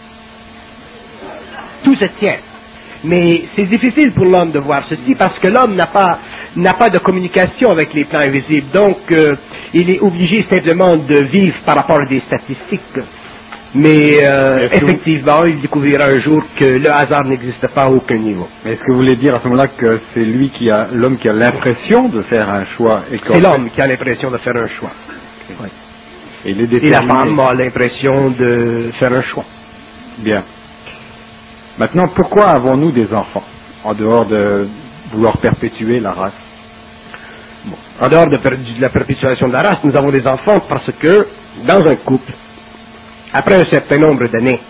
Tout se tient. Mais c'est difficile pour l'homme de voir ceci parce que l'homme n'a pas, n'a pas de communication avec les plans invisibles. Donc, euh, il est obligé simplement de vivre par rapport à des statistiques. Mais euh, effectivement, vous... il découvrira un jour que le hasard n'existe pas à aucun niveau. Mais est-ce que vous voulez dire à ce moment-là que c'est lui qui a, l'homme qui a l'impression de faire un choix et c'est l'homme qui a l'impression de faire un choix. Okay. Oui. Et, il est et la femme a l'impression de faire un choix. Bien. Maintenant, pourquoi avons-nous des enfants, en dehors de vouloir perpétuer la race? Bon. En dehors de, per- de la perpétuation de la race, nous avons des enfants parce que, dans un couple, après un certain nombre d'années,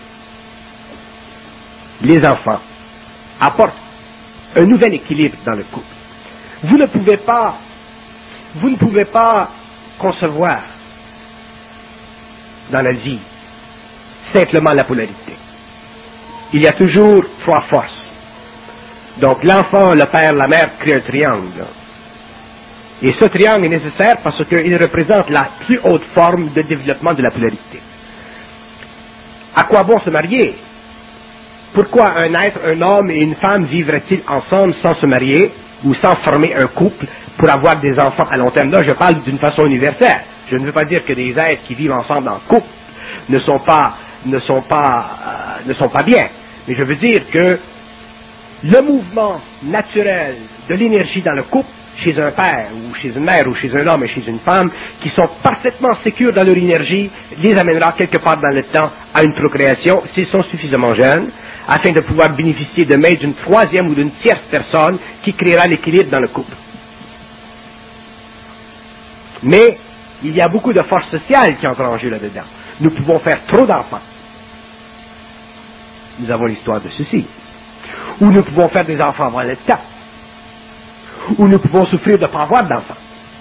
les enfants apportent un nouvel équilibre dans le couple. Vous ne pouvez pas, vous ne pouvez pas concevoir dans la vie simplement la polarité. Il y a toujours trois forces. Donc l'enfant, le père, la mère créent un triangle. Et ce triangle est nécessaire parce qu'il représente la plus haute forme de développement de la polarité. À quoi bon se marier? Pourquoi un être, un homme et une femme vivraient-ils ensemble sans se marier ou sans former un couple pour avoir des enfants à long terme? Là, je parle d'une façon universelle. Je ne veux pas dire que des êtres qui vivent ensemble en couple ne sont pas, ne sont pas, euh, ne sont pas bien. Mais je veux dire que le mouvement naturel de l'énergie dans le couple, chez un père, ou chez une mère, ou chez un homme et chez une femme, qui sont parfaitement sécures dans leur énergie, les amènera quelque part dans le temps à une procréation, s'ils sont suffisamment jeunes, afin de pouvoir bénéficier de main d'une troisième ou d'une tierce personne qui créera l'équilibre dans le couple. Mais, il y a beaucoup de forces sociales qui entrent en jeu là-dedans. Nous pouvons faire trop d'enfants. Nous avons l'histoire de ceci. Ou nous pouvons faire des enfants avant le temps. Ou nous pouvons souffrir de ne pas avoir d'enfants.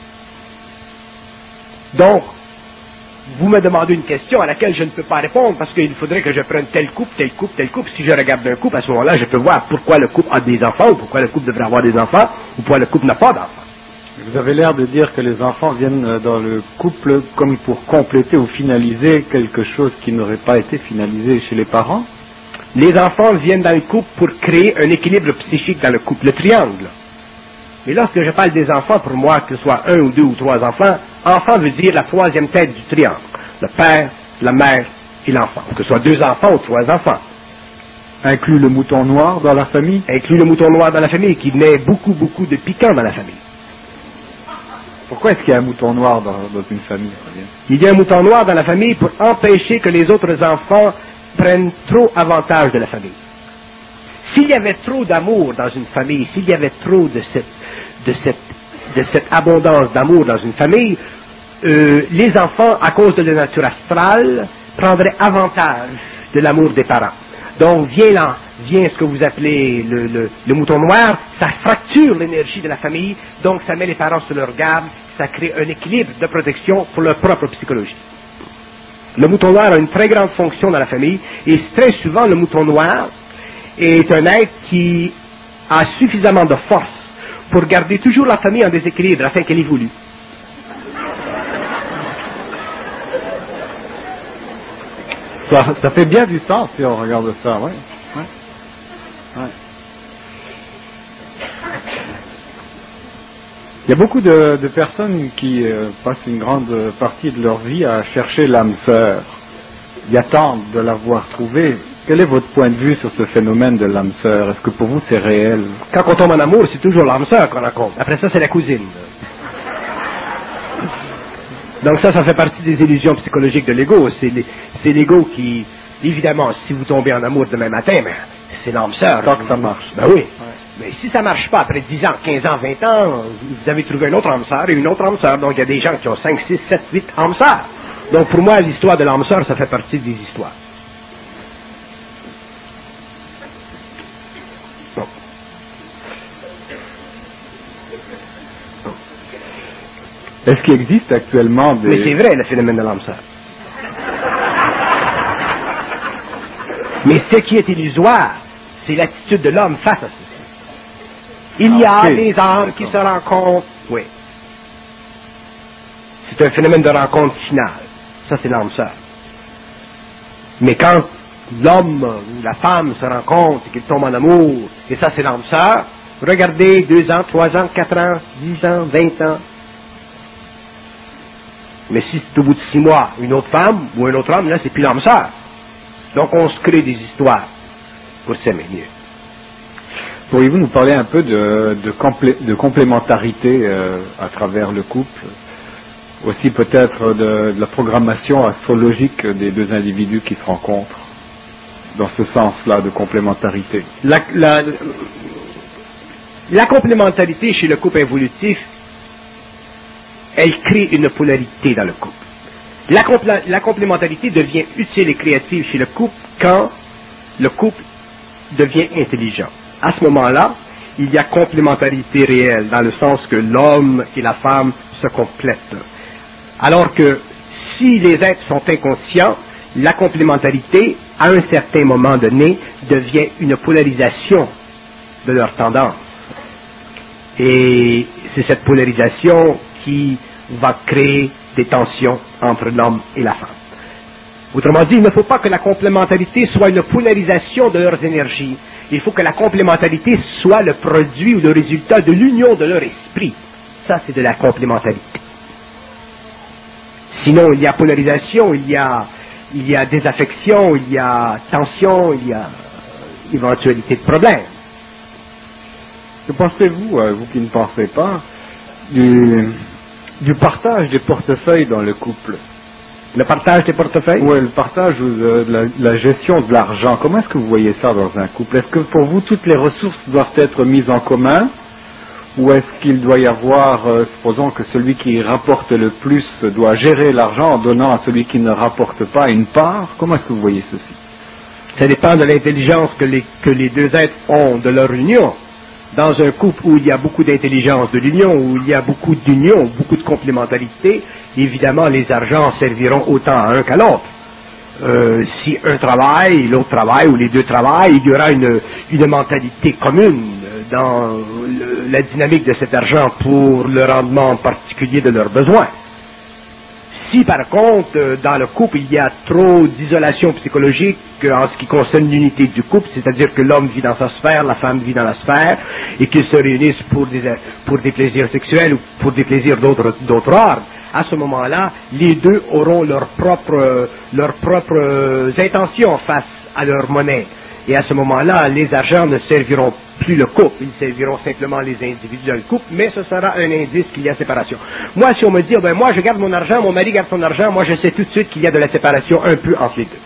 Donc, vous me demandez une question à laquelle je ne peux pas répondre parce qu'il faudrait que je prenne tel couple, tel couple, tel couple. Si je regarde un couple, à ce moment-là, je peux voir pourquoi le couple a des enfants, ou pourquoi le couple devrait avoir des enfants, ou pourquoi le couple n'a pas d'enfants. Vous avez l'air de dire que les enfants viennent dans le couple comme pour compléter ou finaliser quelque chose qui n'aurait pas été finalisé chez les parents? Les enfants viennent dans le couple pour créer un équilibre psychique dans le couple, le triangle. Mais lorsque je parle des enfants, pour moi, que ce soit un ou deux ou trois enfants, enfant veut dire la troisième tête du triangle. Le père, la mère et l'enfant. Que ce soit deux enfants ou trois enfants. Inclut le mouton noir dans la famille? Inclut le mouton noir dans la famille, qui met beaucoup, beaucoup de piquant dans la famille. Pourquoi est-ce qu'il y a un mouton noir dans, dans une famille? Il y a un mouton noir dans la famille pour empêcher que les autres enfants prennent trop avantage de la famille. S'il y avait trop d'amour dans une famille, s'il y avait trop de cette, de cette, de cette abondance d'amour dans une famille, euh, les enfants, à cause de la nature astrale, prendraient avantage de l'amour des parents. Donc vient là, vient ce que vous appelez le, le, le mouton noir, ça fracture l'énergie de la famille, donc ça met les parents sur leur garde, ça crée un équilibre de protection pour leur propre psychologie. Le mouton noir a une très grande fonction dans la famille, et très souvent le mouton noir est un être qui a suffisamment de force pour garder toujours la famille en déséquilibre afin qu'elle évolue. Ça, ça fait bien du sens si on regarde ça, oui. Ouais. Ouais. Il y a beaucoup de, de personnes qui euh, passent une grande partie de leur vie à chercher l'âme sœur. Ils attendent de l'avoir trouvée. Quel est votre point de vue sur ce phénomène de l'âme sœur? Est-ce que pour vous c'est réel? Quand on tombe en amour, c'est toujours l'âme sœur qu'on rencontre. Après ça, c'est la cousine. Donc ça, ça fait partie des illusions psychologiques de l'ego. C'est, les, c'est l'ego qui, évidemment, si vous tombez en amour demain matin, ben, c'est l'âme sœur. Tant que ça marche. Ben oui. Ouais. Mais si ça ne marche pas après dix ans, quinze ans, vingt ans, vous avez trouvé une autre âme sœur et une autre âme sœur. Donc il y a des gens qui ont cinq, six, sept, huit âmes sœurs. Donc pour moi, l'histoire de l'âme sœur, ça fait partie des histoires. Bon. Est-ce qu'il existe actuellement des... Mais c'est vrai le phénomène de l'âme sœur. Mais ce qui est illusoire, c'est l'attitude de l'homme face à ceci. Il y a okay. des âmes qui se rencontrent. Oui. C'est un phénomène de rencontre finale. Ça, c'est l'âme sœur. Mais quand l'homme ou la femme se rencontrent et qu'ils tombent en amour, et ça, c'est l'âme sœur, regardez deux ans, trois ans, quatre ans, dix ans, vingt ans. Mais si c'est au bout de six mois, une autre femme ou un autre homme, là, c'est plus l'âme sœur. Donc, on se crée des histoires pour s'aimer mieux. Pourriez-vous nous parler un peu de, de, complé, de complémentarité euh, à travers le couple, aussi peut-être de, de la programmation astrologique des deux individus qui se rencontrent, dans ce sens-là de complémentarité? La, la, la complémentarité chez le couple évolutif, elle crée une polarité dans le couple. La, compl- la complémentarité devient utile et créative chez le couple quand le couple devient intelligent. À ce moment-là, il y a complémentarité réelle, dans le sens que l'homme et la femme se complètent. Alors que si les êtres sont inconscients, la complémentarité, à un certain moment donné, devient une polarisation de leur tendance. Et c'est cette polarisation qui va créer des tensions entre l'homme et la femme. Autrement dit, il ne faut pas que la complémentarité soit une polarisation de leurs énergies. Il faut que la complémentarité soit le produit ou le résultat de l'union de leur esprit. Ça, c'est de la complémentarité. Sinon, il y a polarisation, il y a, il y a désaffection, il y a tension, il y a euh, éventualité de problème. Que pensez-vous, euh, vous qui ne pensez pas, du, du partage des portefeuilles dans le couple? Le partage des portefeuilles? Oui, le partage de la, la gestion de l'argent. Comment est-ce que vous voyez ça dans un couple? Est-ce que pour vous, toutes les ressources doivent être mises en commun? Ou est-ce qu'il doit y avoir, euh, supposons que celui qui rapporte le plus doit gérer l'argent en donnant à celui qui ne rapporte pas une part? Comment est-ce que vous voyez ceci? Ça dépend de l'intelligence que les, que les deux êtres ont de leur union. Dans un couple où il y a beaucoup d'intelligence de l'union, où il y a beaucoup d'union, beaucoup de complémentarité, évidemment les argents serviront autant à un qu'à l'autre. Euh, si un travaille, l'autre travaille, ou les deux travaillent, il y aura une, une mentalité commune dans le, la dynamique de cet argent pour le rendement particulier de leurs besoins. Si par contre, dans le couple, il y a trop d'isolation psychologique en ce qui concerne l'unité du couple, c'est-à-dire que l'homme vit dans sa sphère, la femme vit dans la sphère, et qu'ils se réunissent pour des, pour des plaisirs sexuels ou pour des plaisirs d'autres, d'autres ordres, à ce moment-là, les deux auront leurs propres, leurs propres intentions face à leur monnaie. Et à ce moment-là, les argents ne serviront plus le couple, ils serviront simplement les individus dans le couple, mais ce sera un indice qu'il y a séparation. Moi, si on me dit, ben moi je garde mon argent, mon mari garde son argent, moi je sais tout de suite qu'il y a de la séparation un peu entre les deux.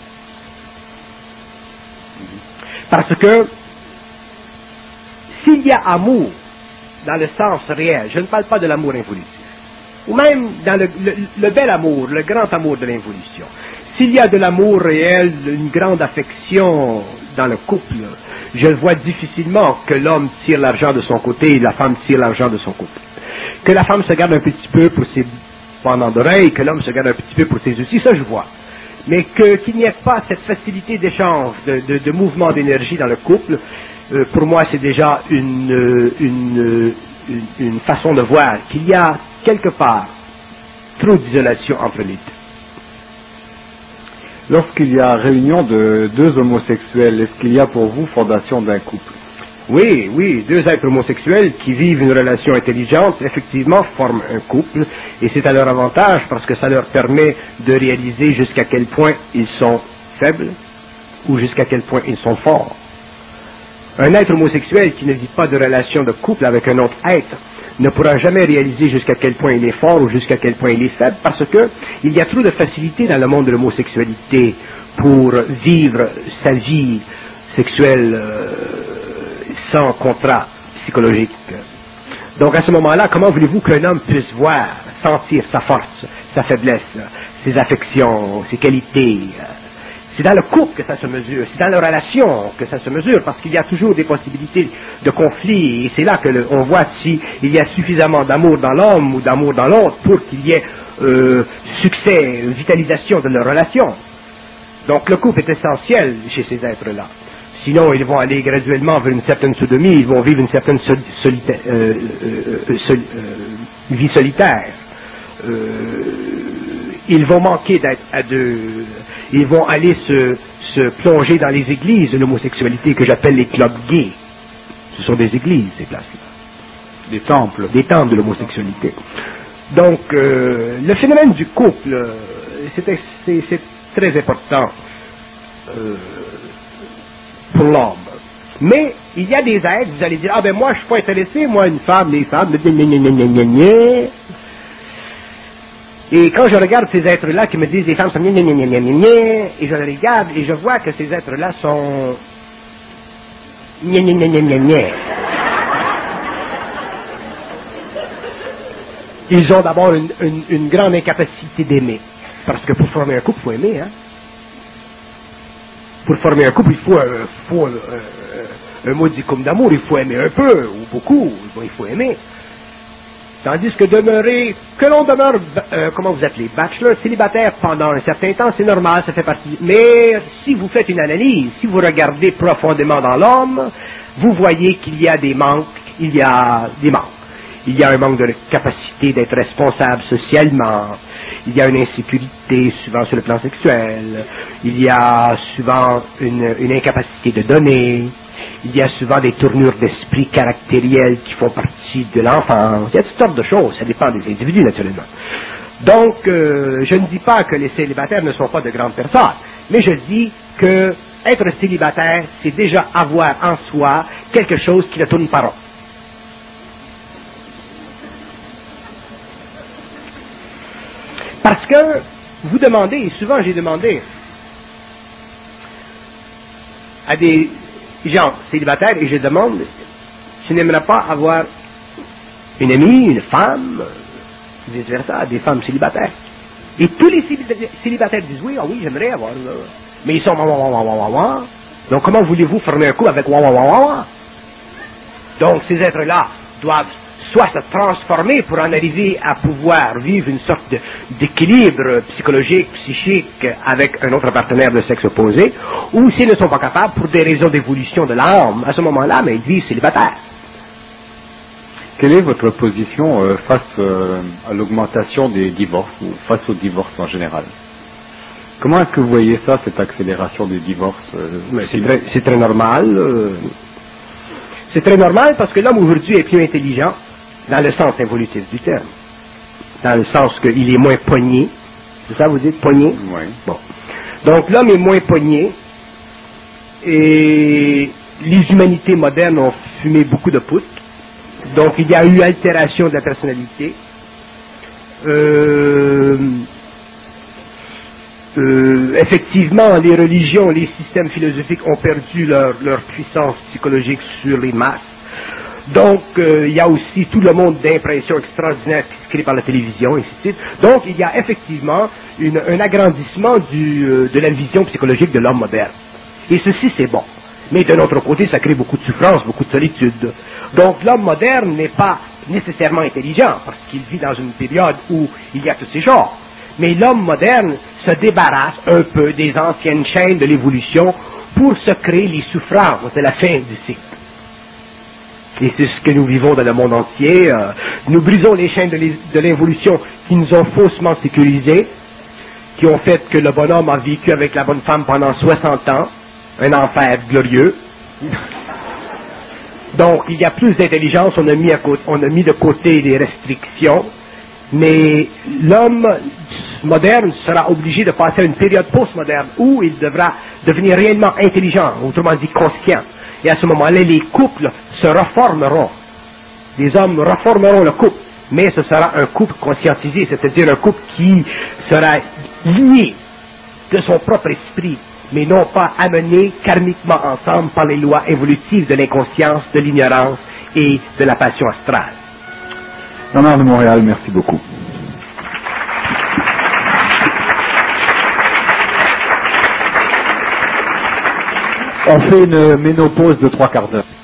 Parce que s'il y a amour, dans le sens réel, je ne parle pas de l'amour involutif, ou même dans le, le, le bel amour, le grand amour de l'involution, s'il y a de l'amour réel, une grande affection dans le couple, je vois difficilement que l'homme tire l'argent de son côté et la femme tire l'argent de son côté. Que la femme se garde un petit peu pour ses pendants d'oreilles, que l'homme se garde un petit peu pour ses outils, ça je vois. Mais que, qu'il n'y ait pas cette facilité d'échange, de, de, de mouvement d'énergie dans le couple, euh, pour moi c'est déjà une, une, une, une façon de voir qu'il y a quelque part trop d'isolation entre les deux. Lorsqu'il y a réunion de deux homosexuels, est-ce qu'il y a pour vous fondation d'un couple? Oui, oui, deux êtres homosexuels qui vivent une relation intelligente, effectivement, forment un couple, et c'est à leur avantage parce que ça leur permet de réaliser jusqu'à quel point ils sont faibles ou jusqu'à quel point ils sont forts. Un être homosexuel qui ne vit pas de relation de couple avec un autre être ne pourra jamais réaliser jusqu'à quel point il est fort ou jusqu'à quel point il est faible, parce que il y a trop de facilité dans le monde de l'homosexualité pour vivre sa vie sexuelle euh, puissant contrat psychologique. Donc à ce moment-là, comment voulez-vous qu'un homme puisse voir, sentir sa force, sa faiblesse, ses affections, ses qualités? C'est dans le couple que ça se mesure, c'est dans la relation que ça se mesure, parce qu'il y a toujours des possibilités de conflit, et c'est là que le, on voit s'il y a suffisamment d'amour dans l'homme ou d'amour dans l'autre pour qu'il y ait euh, succès, vitalisation de leur relation. Donc le couple est essentiel chez ces êtres-là. Sinon, ils vont aller graduellement vers une certaine sodomie, ils vont vivre une certaine sol, solita, euh, euh, sol, euh, vie solitaire. Euh, ils vont manquer d'être à deux. Ils vont aller se, se plonger dans les églises de l'homosexualité que j'appelle les clubs gays. Ce sont des églises, ces places-là. Des temples. Des temples de l'homosexualité. Donc, euh, le phénomène du couple, c'est, c'est, c'est très important euh, pour l'homme. Mais il y a des êtres, vous allez dire, ah ben moi je suis pas intéressé, moi une femme, les femmes, gna, gna, gna, gna, gna, gna. Et quand je regarde ces êtres-là qui me disent les femmes sont gna, gna, gna, gna, gna, gna, et je les regarde et je vois que ces êtres-là sont gna, gna, gna, gna, gna, gna. Ils ont d'abord une, une, une grande incapacité d'aimer. Parce que pour former un couple, il faut aimer, hein. Pour former un couple, il faut, euh, faut euh, un modicum d'amour, il faut aimer un peu, ou beaucoup, bon, il faut aimer. Tandis que demeurer, que l'on demeure, euh, comment vous appelez, bachelor, célibataire pendant un certain temps, c'est normal, ça fait partie. Mais si vous faites une analyse, si vous regardez profondément dans l'homme, vous voyez qu'il y a des manques, il y a des manques. Il y a un manque de capacité d'être responsable socialement. Il y a une insécurité souvent sur le plan sexuel. Il y a souvent une, une incapacité de donner. Il y a souvent des tournures d'esprit caractérielles qui font partie de l'enfance. Il y a toutes sortes de choses. Ça dépend des individus, naturellement. Donc, euh, je ne dis pas que les célibataires ne sont pas de grandes personnes. Mais je dis que être célibataire, c'est déjà avoir en soi quelque chose qui ne tourne pas rond. Parce que vous demandez, et souvent j'ai demandé à des gens célibataires, et je demande, tu n'aimerais pas avoir une amie, une femme, vice versa, des femmes célibataires. Et tous les célibataires disent oui, ah oui, j'aimerais avoir, euh, mais ils sont wah, wah, wah, wah, wah, wah. Donc comment voulez-vous former un couple avec wah, wah, wah, wah, wah? Donc ces êtres-là doivent soit se transformer pour en arriver à pouvoir vivre une sorte de, d'équilibre psychologique, psychique avec un autre partenaire de sexe opposé, ou s'ils ne sont pas capables, pour des raisons d'évolution de l'âme, à ce moment-là, mais ils vivent célibataires. Quelle est votre position euh, face euh, à l'augmentation des divorces, ou face aux divorces en général? Comment est-ce que vous voyez ça, cette accélération des divorces euh, mais c'est, très, c'est très normal. Euh, c'est très normal parce que l'homme aujourd'hui est plus intelligent, dans le sens évolutif du terme. Dans le sens qu'il est moins pogné. C'est ça vous dites, pogné? Oui. Bon. Donc l'homme est moins pogné et les humanités modernes ont fumé beaucoup de poutres. Donc il y a eu altération de la personnalité. Euh, euh, effectivement, les religions, les systèmes philosophiques ont perdu leur, leur puissance psychologique sur les masses. Donc, euh, il y a aussi tout le monde d'impressions extraordinaires qui se crée par la télévision, et ainsi de suite. Donc, il y a effectivement une, un agrandissement du, euh, de la vision psychologique de l'homme moderne. Et ceci, c'est bon. Mais d'un autre côté, ça crée beaucoup de souffrance, beaucoup de solitude. Donc, l'homme moderne n'est pas nécessairement intelligent, parce qu'il vit dans une période où il y a tous ces choses. Mais l'homme moderne se débarrasse un peu des anciennes chaînes de l'évolution pour se créer les souffrances de la fin du cycle. Et c'est ce que nous vivons dans le monde entier. Euh, nous brisons les chaînes de, les, de l'évolution qui nous ont faussement sécurisés, qui ont fait que le bonhomme a vécu avec la bonne femme pendant soixante ans, un enfer glorieux. Donc, il y a plus d'intelligence, on a mis, à côté, on a mis de côté les restrictions, mais l'homme moderne sera obligé de passer à une période postmoderne où il devra devenir réellement intelligent, autrement dit conscient. Et à ce moment-là, les couples se reformeront. Les hommes reformeront le couple, mais ce sera un couple conscientisé, c'est-à-dire un couple qui sera lié de son propre esprit mais non pas amenés karmiquement ensemble par les lois évolutives de l'inconscience, de l'ignorance et de la passion astrale. Bernard de Montréal, merci beaucoup. On fait une ménopause de trois quarts d'heure.